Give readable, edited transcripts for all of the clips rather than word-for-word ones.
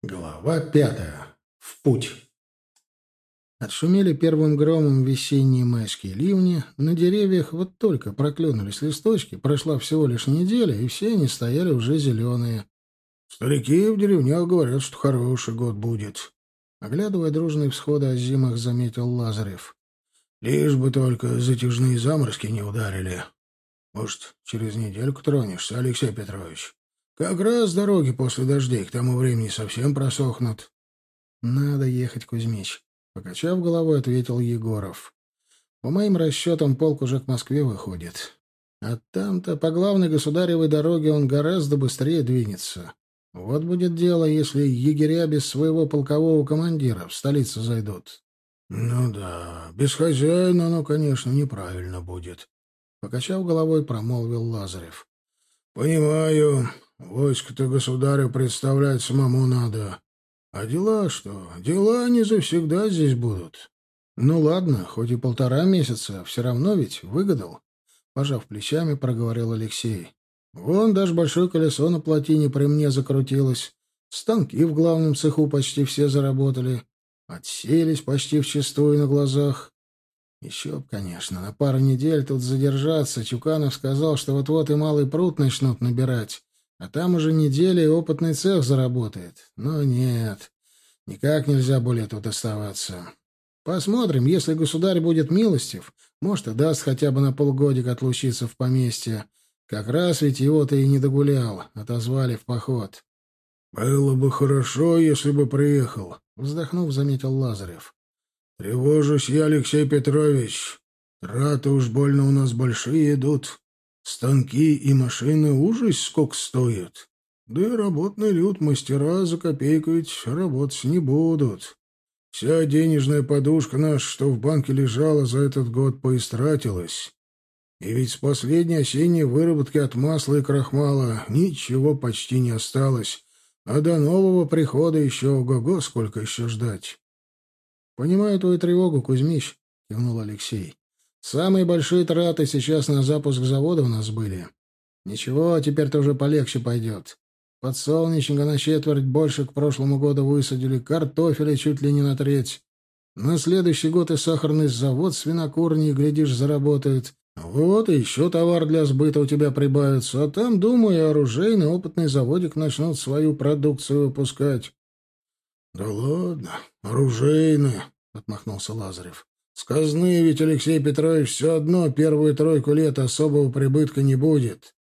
Глава 5. В путь. Отшумели первым громом весенние майские ливни. На деревьях вот только проклюнулись листочки. Прошла всего лишь неделя, и все они стояли уже зеленые. Старики в деревнях говорят, что хороший год будет. Оглядывая дружные всходы озимых, заметил Лазарев. Лишь бы только затяжные заморозки не ударили. Может, через недельку тронешься, Алексей Петрович? Как раз дороги после дождей к тому времени совсем просохнут. Надо ехать, Кузьмич. Покачав головой, ответил Егоров. По моим расчетам, полк уже к Москве выходит. А там-то по главной государевой дороге он гораздо быстрее двинется. Вот будет дело, если егеря без своего полкового командира в столицу зайдут. Ну да, без хозяина оно, конечно, неправильно будет. Покачав головой, промолвил Лазарев. Понимаю. Войско-то государю представлять самому надо. А дела что? Дела не завсегда здесь будут. Ну ладно, хоть и 1,5 месяца, все равно ведь выгадал. Пожав плечами, проговорил Алексей. Вон даже большое колесо на плотине при мне закрутилось. Станки в главном цеху почти все заработали. Отселись почти вчистую на глазах. Еще б, конечно, на пару недель тут задержаться. Чуканов сказал, что вот-вот и малый пруд начнут набирать. А там уже неделя и опытный цех заработает. Но нет, никак нельзя более тут оставаться. Посмотрим, если государь будет милостив, может, и даст хотя бы на полгодика отлучиться в поместье. Как раз ведь его-то и не догулял, отозвали в поход. — Было бы хорошо, если бы приехал, — вздохнув, заметил Лазарев. — Тревожусь я, Алексей Петрович. Траты уж больно у нас большие идут. Станки и машины ужас сколько стоят. Да и работный люд, мастера за копейку ведь работать не будут. Вся денежная подушка наша, что в банке лежала, за этот год поистратилась. И ведь с последней осенней выработки от масла и крахмала ничего почти не осталось, а до нового прихода еще ого-го сколько еще ждать. — Понимаю твою тревогу, Кузьмич, — кивнул Алексей. Самые большие траты сейчас на запуск завода у нас были. Ничего, теперь-то уже полегче пойдет. Подсолнечника на четверть больше к прошлому году высадили, картофеля чуть ли не на треть. На следующий год и сахарный завод с винокурней, глядишь, заработает. Вот и еще товар для сбыта у тебя прибавится. А там, думаю, и оружейный опытный заводик начнут свою продукцию выпускать. — Да ладно, оружейный, — отмахнулся Лазарев. Сказные ведь, Алексей Петрович, все одно первую тройку лет особого прибытка не будет.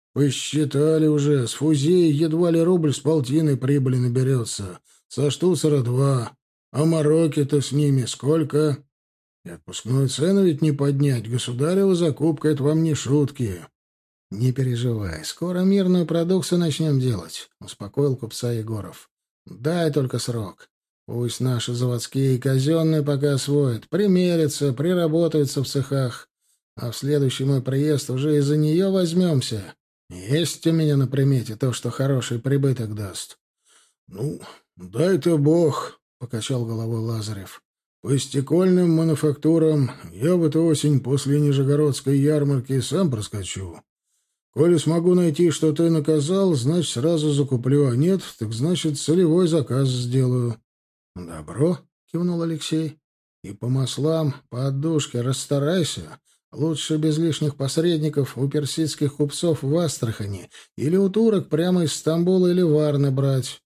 Посчитали уже, с фузеи едва ли рубль с полтиной прибыли наберется, со штуцера 2, а мороки-то с ними сколько? И отпускную цену ведь не поднять, государева закупка — это вам не шутки. — Не переживай, скоро мирную продукцию начнем делать, — успокоил купца Егоров. — Дай только срок. Пусть наши заводские и казенные пока освоят, примерятся, приработаются в цехах, а в следующий мой приезд уже из-за нее возьмемся. Есть у меня на примете то, что хороший прибыток даст. — Ну, дай-то бог, — покачал головой Лазарев. — По стекольным мануфактурам я в эту осень после Нижегородской ярмарки сам проскочу. Коли смогу найти, что ты наказал, значит, сразу закуплю, а нет, так значит, целевой заказ сделаю. «Добро», — кивнул Алексей. «И по маслам, по отдушке расстарайся. Лучше без лишних посредников у персидских купцов в Астрахани или у турок прямо из Стамбула или Варны брать».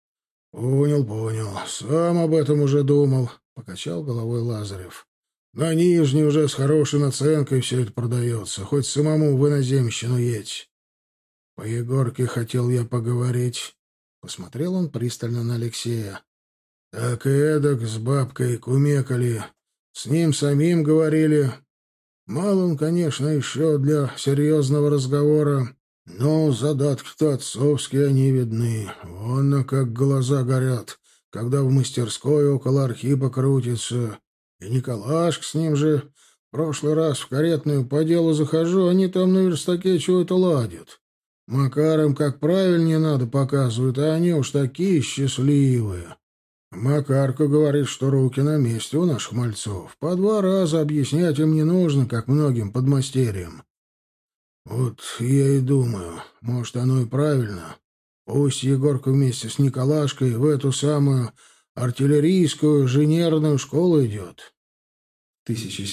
«Понял. Сам об этом уже думал», — покачал головой Лазарев. «На Нижней уже с хорошей наценкой все это продается, хоть самому в иноземщину едь». «По Егорке хотел я поговорить». Посмотрел он пристально на Алексея. Так и эдак с бабкой кумекали. С ним самим говорили. Мало он, конечно, еще для серьезного разговора, но задатки-то отцовские они видны. Вон как глаза горят, когда в мастерской около Архипа крутится. И Николашка с ним же. В прошлый раз в каретную по делу захожу, они там на верстаке чего-то ладят. Макарам как правильнее надо показывают, а они уж такие счастливые. Макарка говорит, что руки на месте у наших мальцов. По 2 раза объяснять им не нужно, как многим подмастерьям. Вот я и думаю, может, оно и правильно. Пусть Егорка вместе с Николашкой в эту самую артиллерийскую инженерную школу идет. В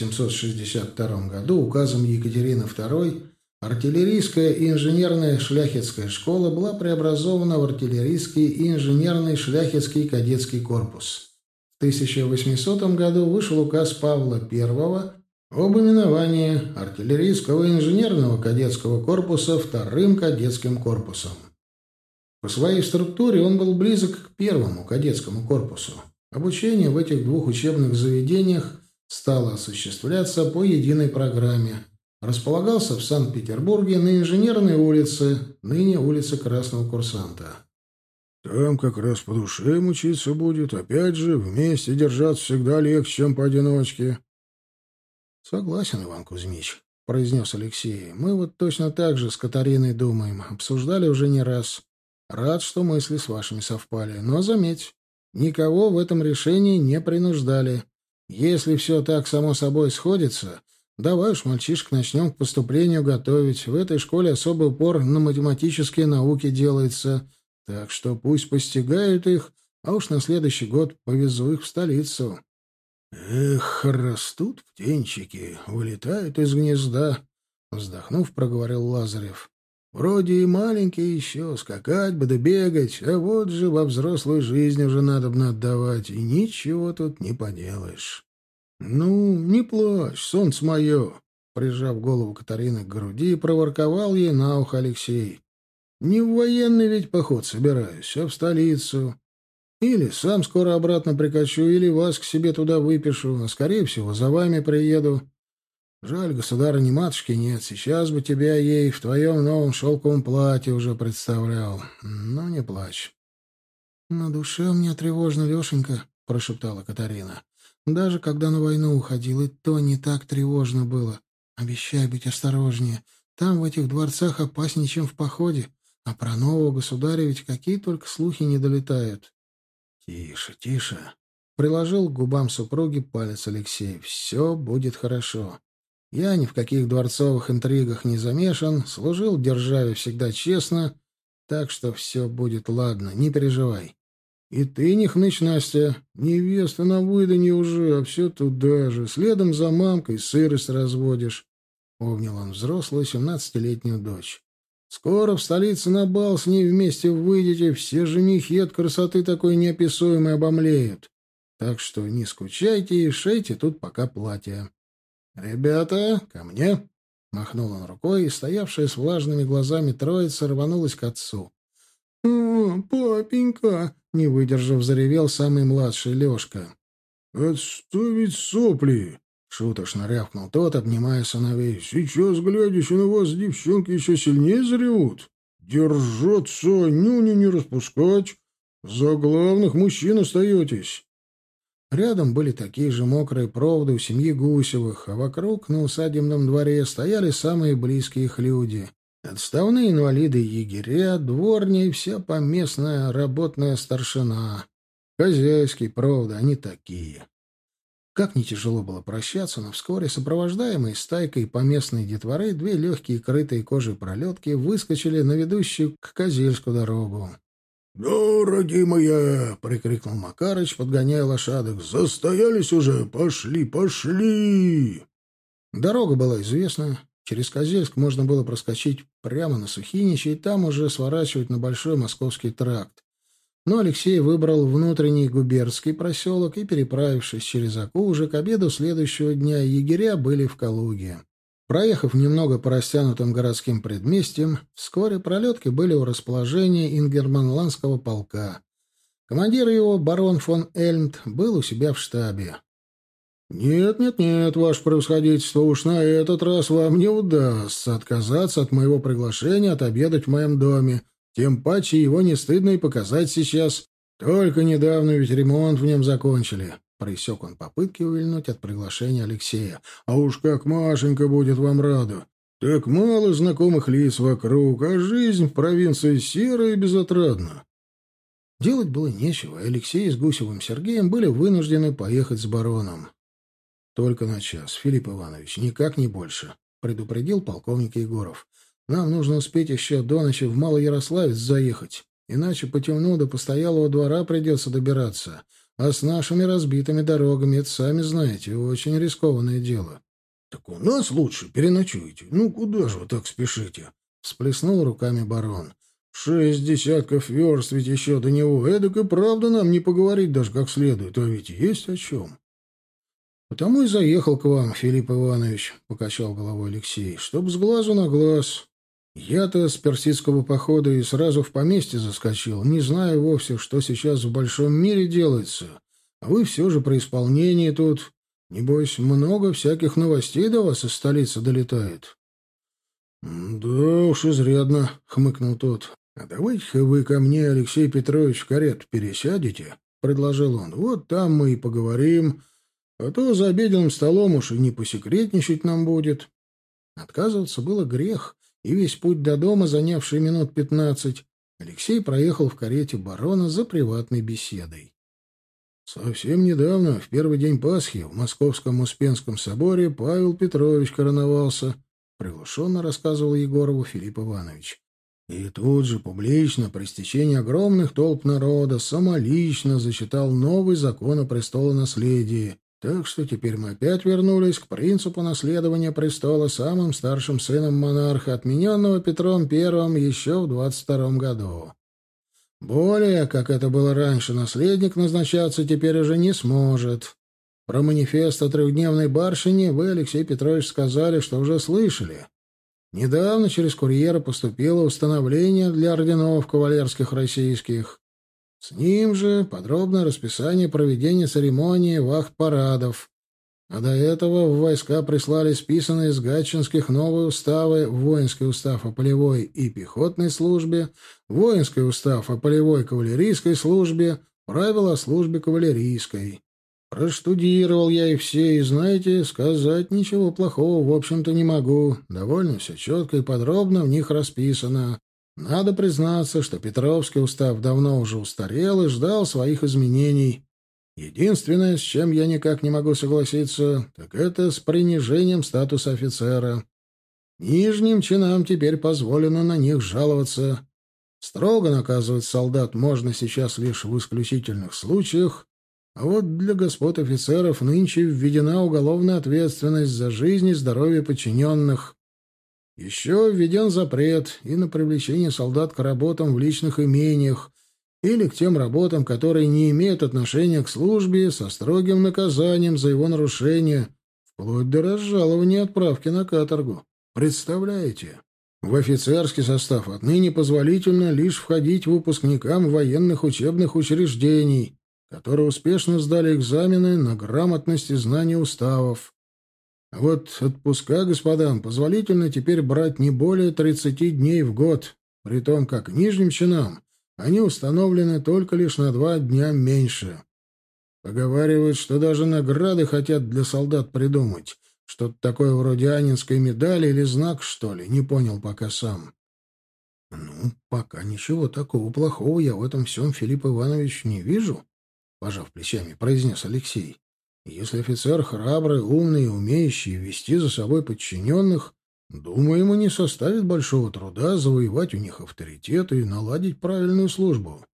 1762 году указом Екатерины II артиллерийская и инженерная шляхетская школа была преобразована в артиллерийский и инженерный шляхетский кадетский корпус. В 1800 году вышел указ Павла I об именовании артиллерийского и инженерного кадетского корпуса вторым кадетским корпусом. По своей структуре он был близок к первому кадетскому корпусу. Обучение в этих двух учебных заведениях стало осуществляться по единой программе. Располагался в Санкт-Петербурге на Инженерной улице, ныне улица Красного Курсанта. «Там как раз по душе им учиться будет. Опять же, вместе держаться всегда легче, чем поодиночке». «Согласен, Иван Кузьмич», — произнес Алексей. «Мы вот точно так же с Катариной думаем. Обсуждали уже не раз. Рад, что мысли с вашими совпали. Но, заметь, никого в этом решении не принуждали. Если все так само собой сходится, давай уж, мальчишек, начнем к поступлению готовить. В этой школе особый упор на математические науки делается, так что пусть постигают их, а уж на следующий год повезу их в столицу». «Эх, растут птенчики, вылетают из гнезда», — вздохнув, проговорил Лазарев. «Вроде и маленькие еще, скакать бы да бегать, а вот же во взрослую жизнь уже надобно отдавать, и ничего тут не поделаешь». «Ну, не плачь, солнце мое», — прижав голову Катарины к груди, проворковал ей на ухо Алексей. «Не в военный ведь поход собираюсь, а в столицу. Или сам скоро обратно прикачу, или вас к себе туда выпишу, а, скорее всего, за вами приеду. Жаль, государыни-матушки нет, сейчас бы тебя ей в твоем новом шелковом платье уже представлял. Но не плачь». «На душе у меня тревожно, Лешенька», — прошептала Катарина. «Даже когда на войну уходил, и то не так тревожно было. Обещай быть осторожнее. Там, в этих дворцах, опаснее, чем в походе. А про нового государя ведь какие только слухи не долетают». «Тише, тише», — приложил к губам супруги палец Алексей. «Все будет хорошо. Я ни в каких дворцовых интригах не замешан, служил державе всегда честно, так что все будет ладно, не переживай. И ты не хнычь, Настя, невеста на выданье уже, а все туда же, следом за мамкой сырость разводишь». Обнял он взрослую 17-летнюю дочь. «Скоро в столице на бал с ней вместе выйдете, все женихи от красоты такой неописуемой обомлеют. Так что не скучайте и шейте тут пока платье. Ребята, ко мне!» Махнул он рукой, и стоявшая с влажными глазами троица рванулась к отцу. «О, папенька!» — не выдержав, заревел самый младший Лешка. «Отставить сопли!» — шуточно рявкнул тот, обнимая сыновей. «Сейчас, глядячи на вас, девчонки еще сильнее заревут. Держаться, нюни не распускать. За главных мужчин остаетесь». Рядом были такие же мокрые проводы у семьи Гусевых, а вокруг, на усадебном дворе, стояли самые близкие их люди. Отставные инвалиды и егеря, дворня и вся поместная работная старшина. Хозяйские проводы, они такие. Как не тяжело было прощаться, но вскоре, сопровождаемые стайкой поместной детворы, две легкие крытые кожей пролетки выскочили на ведущую к Козельску дорогу. «Ну, родимые!» — прикрикнул Макарыч, подгоняя лошадок. «Застоялись уже! Пошли, пошли!» Дорога была известна. Через Козельск можно было проскочить прямо на Сухиничи и там уже сворачивать на Большой Московский тракт. Но Алексей выбрал внутренний губернский проселок и, переправившись через Оку, уже к обеду следующего дня егеря были в Калуге. Проехав немного по растянутым городским предместьям, вскоре пролетки были у расположения ингерманландского полка. Командир его, барон фон Эльмт, был у себя в штабе. «Нет, ваше превосходительство, уж на этот раз вам не удастся отказаться от моего приглашения отобедать в моем доме. Тем паче его не стыдно и показать сейчас. Только недавно ведь ремонт в нем закончили». Пресек он попытки увильнуть от приглашения Алексея. «А уж как Машенька будет вам рада! Так мало знакомых лиц вокруг, а жизнь в провинции серая и безотрадна». Делать было нечего, и Алексей с Гусевым Сергеем были вынуждены поехать с бароном. «Только на час, Филипп Иванович, никак не больше», — предупредил полковник Егоров. «Нам нужно успеть еще до ночи в Малоярославец заехать. Иначе по темну до постоялого двора придется добираться. А с нашими разбитыми дорогами, это, сами знаете, очень рискованное дело. — Так у нас лучше переночуйте. Ну, куда же вы так спешите? — всплеснул руками барон. — 6 десятков верст ведь еще до него. Эдак и правда нам не поговорить даже как следует, а ведь есть о чем. — Потому и заехал к вам, Филипп Иванович, — покачал головой Алексей, — чтоб с глазу на глаз. Я-то с персидского похода и сразу в поместье заскочил, не зная вовсе, что сейчас в большом мире делается. А вы все же при исполнении тут. Небось, много всяких новостей до вас из столицы долетает. — Да уж, изрядно, — хмыкнул тот. — А давайте-ка вы ко мне, Алексей Петрович, в карету пересядете, — предложил он. — Вот там мы и поговорим, а то за обеденным столом уж и не посекретничать нам будет. Отказываться было грех, и весь путь до дома, занявший минут 15, Алексей проехал в карете барона за приватной беседой. Совсем недавно, в первый день Пасхи, в Московском Успенском соборе Павел Петрович короновался, приглушенно рассказывал Егорову Филипп Иванович. И тут же публично, при стечении огромных толп народа, самолично зачитал новый закон о престолонаследии. Так что теперь мы опять вернулись к принципу наследования престола самым старшим сыном монарха, отмененного Петром I еще в 22 году. Более, как это было раньше, наследник назначаться теперь уже не сможет. Про манифест о трехдневной барщине вы, Алексей Петрович, сказали, что уже слышали. Недавно через курьера поступило установление для орденов кавалерских российских. С ним же подробное расписание проведения церемонии вахт-парадов. А до этого в войска прислали списанные из гатчинских новые уставы: воинский устав о полевой и пехотной службе, воинский устав о полевой кавалерийской службе, правила о службе кавалерийской. Проштудировал я их все, и, знаете, сказать ничего плохого, в общем-то, не могу. Довольно все четко и подробно в них расписано. Надо признаться, что Петровский устав давно уже устарел и ждал своих изменений. Единственное, с чем я никак не могу согласиться, так это с принижением статуса офицера. Нижним чинам теперь позволено на них жаловаться. Строго наказывать солдат можно сейчас лишь в исключительных случаях, а вот для господ офицеров нынче введена уголовная ответственность за жизнь и здоровье подчиненных. Еще введен запрет и на привлечение солдат к работам в личных имениях или к тем работам, которые не имеют отношения к службе, со строгим наказанием за его нарушение, вплоть до разжалования и отправки на каторгу. Представляете? В офицерский состав отныне позволительно лишь входить выпускникам военных учебных учреждений, которые успешно сдали экзамены на грамотность и знание уставов. А вот отпуска господам позволительно теперь брать не более 30 дней в год, при том как нижним чинам они установлены только лишь на 2 дня меньше. Поговаривают, что даже награды хотят для солдат придумать. Что-то такое вроде Анинской медали или знак, что ли, не понял пока сам. — Ну, пока ничего такого плохого я в этом всем, Филипп Иванович, не вижу, — пожав плечами, произнес Алексей. Если офицер храбрый, умный и умеющий вести за собой подчиненных, думаю, ему не составит большого труда завоевать у них авторитет и наладить правильную службу.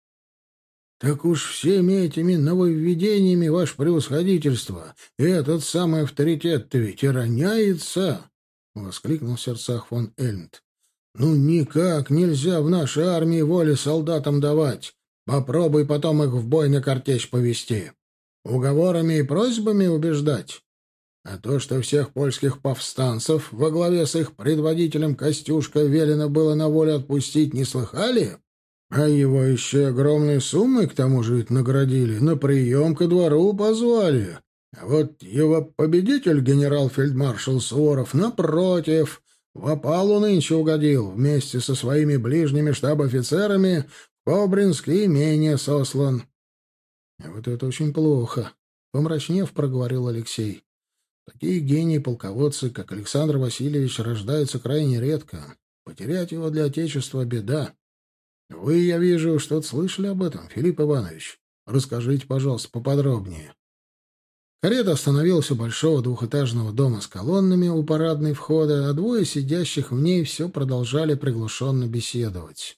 — Так уж всеми этими нововведениями, ваше превосходительство, этот самый авторитет-то ведь и роняется! — воскликнул в сердцах фон Эльмт. — Ну, никак нельзя в нашей армии воли солдатам давать. Попробуй потом их в бой на картечь повести. Уговорами и просьбами убеждать? А то, что всех польских повстанцев во главе с их предводителем Костюшко велено было на волю отпустить, не слыхали? А его еще огромной суммой, к тому же, ведь наградили, на прием ко двору позвали. А вот его победитель, генерал-фельдмаршал Суворов, напротив, в опалу нынче угодил, вместе со своими ближними штаб-офицерами в Кобринские имения сослан. — Вот это очень плохо, — помрачнев, проговорил Алексей. — Такие гении-полководцы, как Александр Васильевич, рождаются крайне редко. Потерять его для Отечества — беда. Вы, я вижу, что-то слышали об этом, Филипп Иванович. Расскажите, пожалуйста, поподробнее. Карета остановилась у большого двухэтажного дома с колоннами у парадной входа, а двое сидящих в ней все продолжали приглушенно беседовать.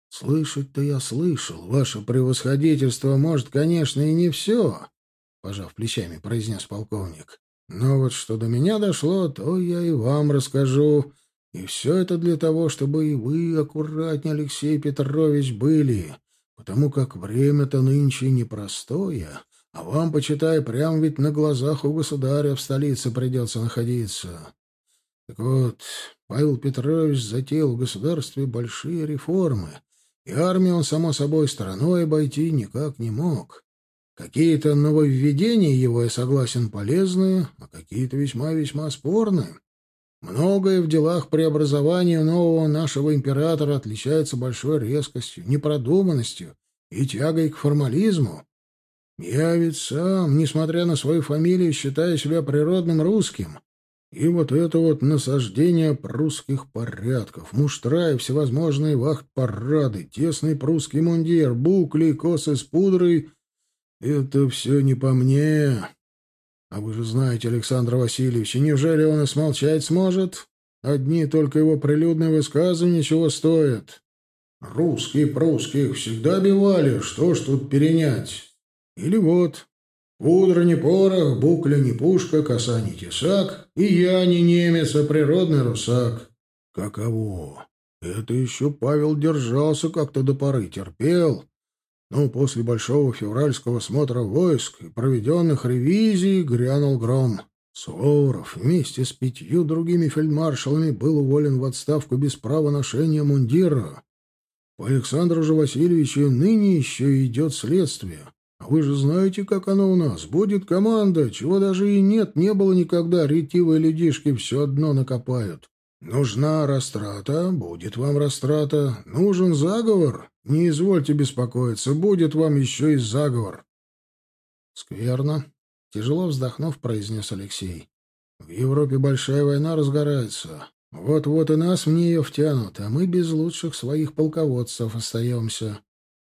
Слышать-то я слышал. Ваше превосходительство, может, конечно, и не все, — пожав плечами, произнес полковник. Но вот что до меня дошло, то я и вам расскажу. И все это для того, чтобы и вы аккуратнее, Алексей Петрович, были, потому как время-то нынче непростое, а вам, почитай, прям ведь на глазах у государя в столице придется находиться. Так вот, Павел Петрович затеял в государстве большие реформы, и армию он, само собой, стороной обойти никак не мог. Какие-то нововведения его, я согласен, полезные, а какие-то весьма-весьма спорные. Многое в делах преобразования нового нашего императора отличается большой резкостью, непродуманностью и тягой к формализму. Я ведь сам, несмотря на свою фамилию, считаю себя природным русским. И вот это вот насаждение прусских порядков, муштра и всевозможные вахт-парады, тесный прусский мундир, букли, косы с пудрой — это все не по мне. А вы же знаете Александра Васильевича, неужели он и смолчать сможет? Одни только его прилюдные высказывания чего стоят. Русские прусских всегда бивали, что ж тут перенять? Или вот: пудра не порох, букля не пушка, коса не тесак, и я не немец, а природный русак. Каково? Это еще Павел держался как-то до поры, терпел. Но после большого февральского смотра войск и проведенных ревизий грянул гром. Суворов вместе с 5 другими фельдмаршалами был уволен в отставку без права ношения мундира. По Александру же Васильевичу ныне еще идет следствие. А вы же знаете, как оно у нас. Будет команда, чего даже и нет, не было никогда. Ретивые людишки все одно накопают. Нужна растрата, будет вам растрата. Нужен заговор, не извольте беспокоиться, будет вам еще и заговор. Скверно. Тяжело вздохнув, произнес Алексей. В Европе большая война разгорается. Вот-вот и нас в нее втянут, а мы без лучших своих полководцев остаемся.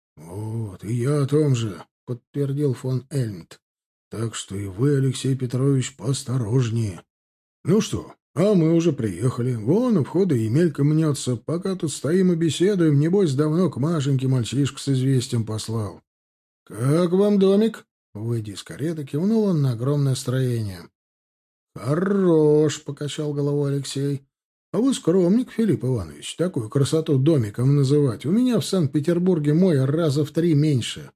Вот, и я о том же, подтвердил фон Эльмт. Так что и вы, Алексей Петрович, поосторожнее. Ну что, а мы уже приехали. Вон у входа Емелька мнется. Пока тут стоим и беседуем, небось, давно к Машеньке мальчишку с известием послал. — Как вам домик? — выйдя из кареты, кивнул он на огромное строение. — Хорош, — покачал головой Алексей. — А вы скромник, Филипп Иванович, такую красоту домиком называть. У меня в Санкт-Петербурге мой раза в 3 меньше.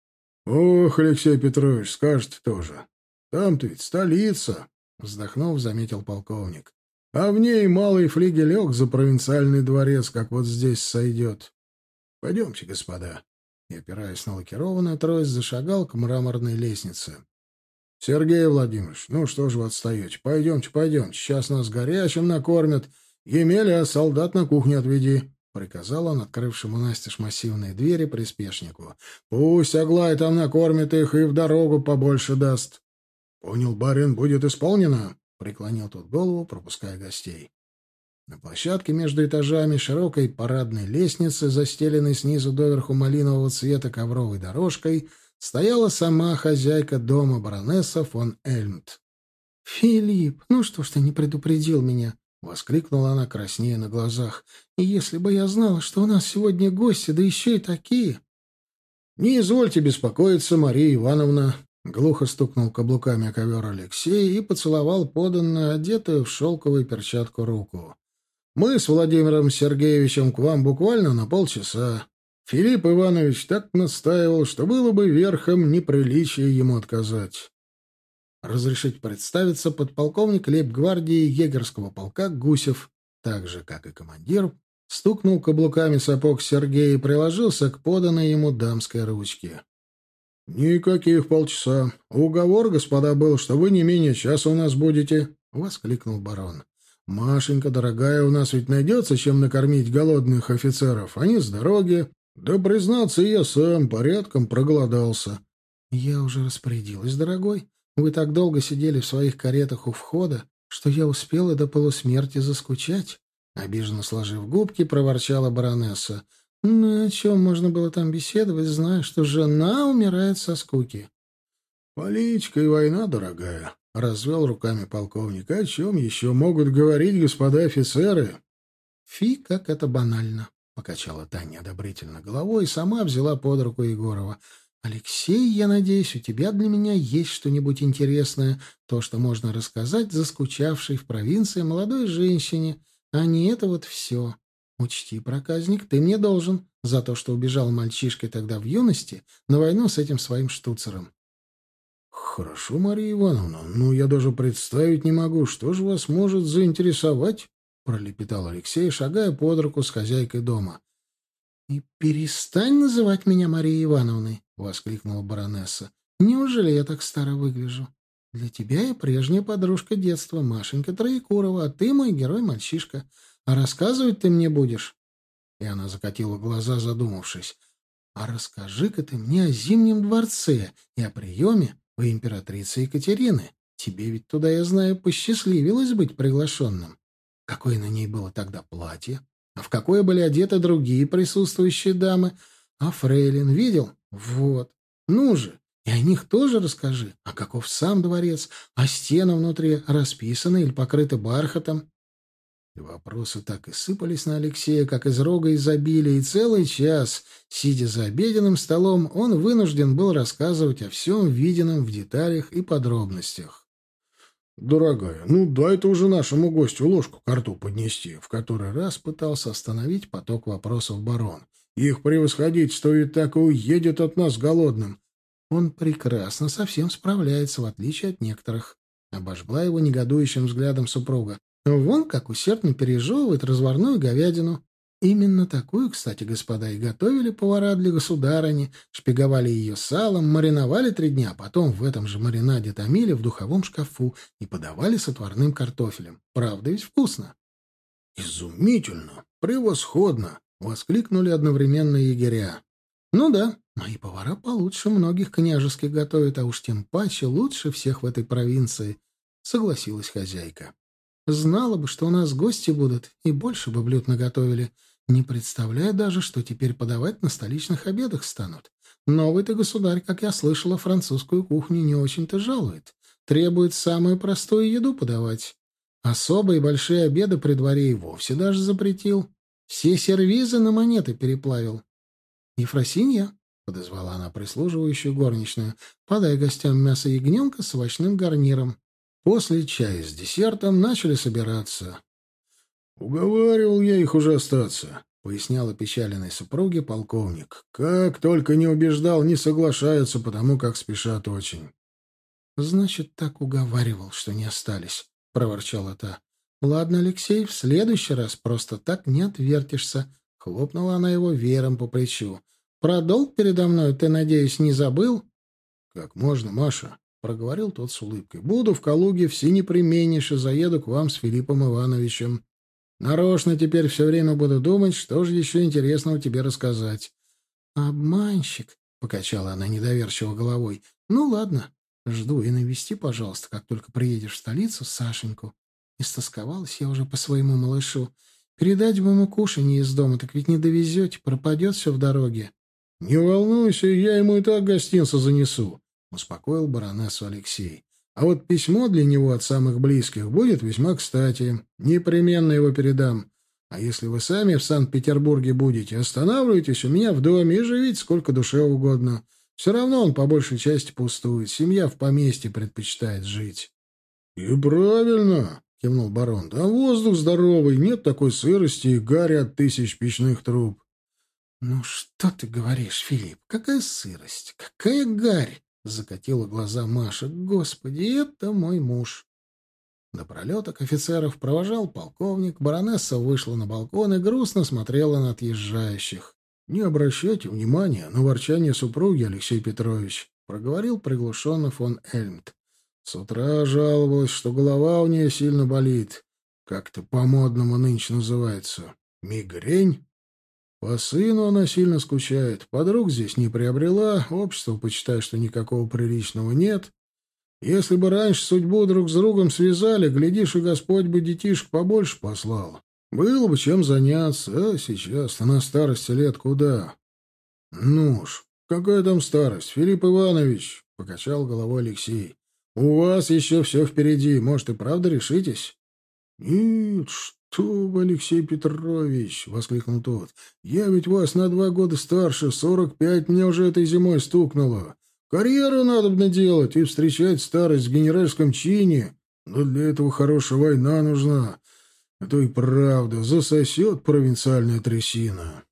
— Ох, Алексей Петрович, скажете тоже. Там-то ведь столица. Вздохнув, заметил полковник. А в ней малый флигелек за провинциальный дворец, как вот здесь сойдет. Пойдемте, господа. И, опираясь на лакированную трость, зашагал к мраморной лестнице. — Сергей Владимирович, ну что ж вы отстаете? Пойдемте, пойдемте. Сейчас нас горячим накормят. Емеля, солдат на кухню отведи. — приказал он открывшему настежь массивные двери приспешнику. — Пусть Аглай там накормит их и в дорогу побольше даст. — Понял, барин, будет исполнено, — преклонил тот голову, пропуская гостей. На площадке между этажами широкой парадной лестницы, застеленной снизу доверху малинового цвета ковровой дорожкой, стояла сама хозяйка дома, баронесса фон Эльмт. — Филипп, ну что ж ты не предупредил меня? — воскликнула она, краснея на глазах. — И если бы я знала, что у нас сегодня гости, да еще и такие... — Не извольте беспокоиться, Мария Ивановна. Глухо стукнул каблуками о ковер Алексей и поцеловал поданную, одетую в шелковую перчатку руку. «Мы с Владимиром Сергеевичем к вам буквально на полчаса. Филипп Иванович так настаивал, что было бы верхом неприличия ему отказать». Разрешить представиться подполковник лейб-гвардии егерского полка Гусев, так же, как и командир, стукнул каблуками сапог Сергея и приложился к поданной ему дамской ручке. «Никаких полчаса. Уговор, господа, был, что вы не менее часа у нас будете», — воскликнул барон. «Машенька, дорогая, у нас ведь найдется, чем накормить голодных офицеров. Они с дороги. Да, признаться, я сам порядком проголодался». «Я уже распорядилась, дорогой. Вы так долго сидели в своих каретах у входа, что я успела до полусмерти заскучать», — обиженно сложив губки, проворчала баронесса. «Ну, о чем можно было там беседовать, зная, что жена умирает со скуки?» «Политика и война, дорогая», — развел руками полковник. «О чем еще могут говорить господа офицеры?» «Фи, как это банально», — покачала Таня одобрительно головой и сама взяла под руку Егорова. «Алексей, я надеюсь, у тебя для меня есть что-нибудь интересное, то, что можно рассказать заскучавшей в провинции молодой женщине, а не это вот все. Учти, проказник, ты мне должен за то, что убежал мальчишкой тогда в юности на войну с этим своим штуцером». «Хорошо, Мария Ивановна, ну я даже представить не могу, что же вас может заинтересовать?» — пролепетал Алексей, шагая под руку с хозяйкой дома. «И перестань называть меня Марией Ивановной!» — воскликнула баронесса. «Неужели я так старо выгляжу? Для тебя я прежняя подружка детства, Машенька Троекурова, а ты мой герой-мальчишка. А рассказывать ты мне будешь?» И она закатила глаза, задумавшись. «А расскажи-ка ты мне о Зимнем дворце и о приеме у императрицы Екатерины. Тебе ведь туда, я знаю, посчастливилось быть приглашенным. Какое на ней было тогда платье? А в какое были одеты другие присутствующие дамы? А фрейлин видел? Вот. Ну же, и о них тоже расскажи. А каков сам дворец? А стены внутри расписаны или покрыты бархатом?» И вопросы так и сыпались на Алексея, как из рога изобилия, и целый час, сидя за обеденным столом, он вынужден был рассказывать о всем виденном в деталях и подробностях. «Дорогая, ну дай-то уже нашему гостю ложку ко рту поднести», — в который раз Пытался остановить поток вопросов барон. «Их превосходительство ведь так и уедет от нас голодным». Он прекрасно со всем справляется, в отличие от некоторых. Обожгла его негодующим взглядом супруга. Вон как усердно пережевывает разварную говядину. Именно такую, кстати, господа, и готовили повара для государыни, шпиговали ее салом, мариновали 3 дня, а потом в этом же маринаде томили в духовом шкафу и подавали с отварным картофелем. Правда ведь вкусно? «Изумительно! Превосходно!» — воскликнули одновременно егеря. «Ну да, мои повара получше многих княжеских готовят, а уж тем паче лучше всех в этой провинции», — согласилась хозяйка. «Знала бы, что у нас гости будут, и больше бы блюд наготовили. Не представляю даже, что теперь подавать на столичных обедах станут. Новый-то государь, как я слышала, французскую кухню не очень-то жалует. Требует самую простую еду подавать. Особые большие обеды при дворе и вовсе даже запретил. Все сервизы на монеты переплавил. «Ефросинья», — подозвала она прислуживающую горничную, — «подай гостям мясо ягненка с овощным гарниром». После чая с десертом начали собираться. «Уговаривал я их уже остаться», — пояснял опечаленной супруге полковник. «Как только не убеждал, не соглашаются, потому как спешат очень». «Значит, так уговаривал, что не остались», — проворчала та. «Ладно, Алексей, в следующий раз просто так не отвертишься», — хлопнула она его веером по плечу. «Про долг передо мной ты, надеюсь, не забыл?» «Как можно, Маша?» — проговорил тот с улыбкой. «Буду в Калуге всенепременнейше, заеду к вам с Филиппом Ивановичем. Нарочно теперь все время буду думать, что же еще интересного тебе рассказать». «Обманщик», — покачала она недоверчиво головой. «Ну, ладно, жду и навести, пожалуйста, как только приедешь в столицу, Сашеньку. Истосковалась я уже по своему малышу. Передать бы ему кушанье из дома, так ведь не довезете, пропадет все в дороге». «Не волнуйся, я ему и так гостинца занесу», — успокоил баронессу Алексей. «А вот письмо для него от самых близких будет весьма кстати. Непременно его передам. А если вы сами в Санкт-Петербурге будете, останавливайтесь у меня в доме и живите сколько душе угодно. Все равно он по большей части пустует. Семья в поместье предпочитает жить». «И правильно», — кивнул барон. «Да воздух здоровый, нет такой сырости и гари от 1000 печных труб». «Ну что ты говоришь, Филипп? Какая сырость? Какая гарь!» — закатила глаза Маша. «Господи, это мой муж!» До пролеток офицеров провожал полковник, баронесса вышла на балкон и грустно смотрела на отъезжающих. «Не обращайте внимания на ворчание супруги, Алексей Петрович», — проговорил приглушенно фон Эльмт. «С утра жаловалась, что голова у нее сильно болит. Как-то по-модному нынче называется. Мигрень. По сыну она сильно скучает. Подруг здесь не приобрела, общество, почитай, что никакого приличного нет. Если бы раньше судьбу друг с другом связали, глядишь, и Господь бы детишек побольше послал. Было бы чем заняться, а сейчас-то на старости лет куда? Ну уж, какая там старость, Филипп Иванович, — покачал головой Алексей. У вас еще все впереди, может, и правда решитесь? Нет, «Туба, Алексей Петрович!» — воскликнул тот. «Я ведь вас на 2 года старше, 45 мне уже этой зимой стукнуло. Карьеру надобно делать и встречать старость в генеральском чине. Но для этого хорошая война нужна. А то и правда засосет провинциальная трясина».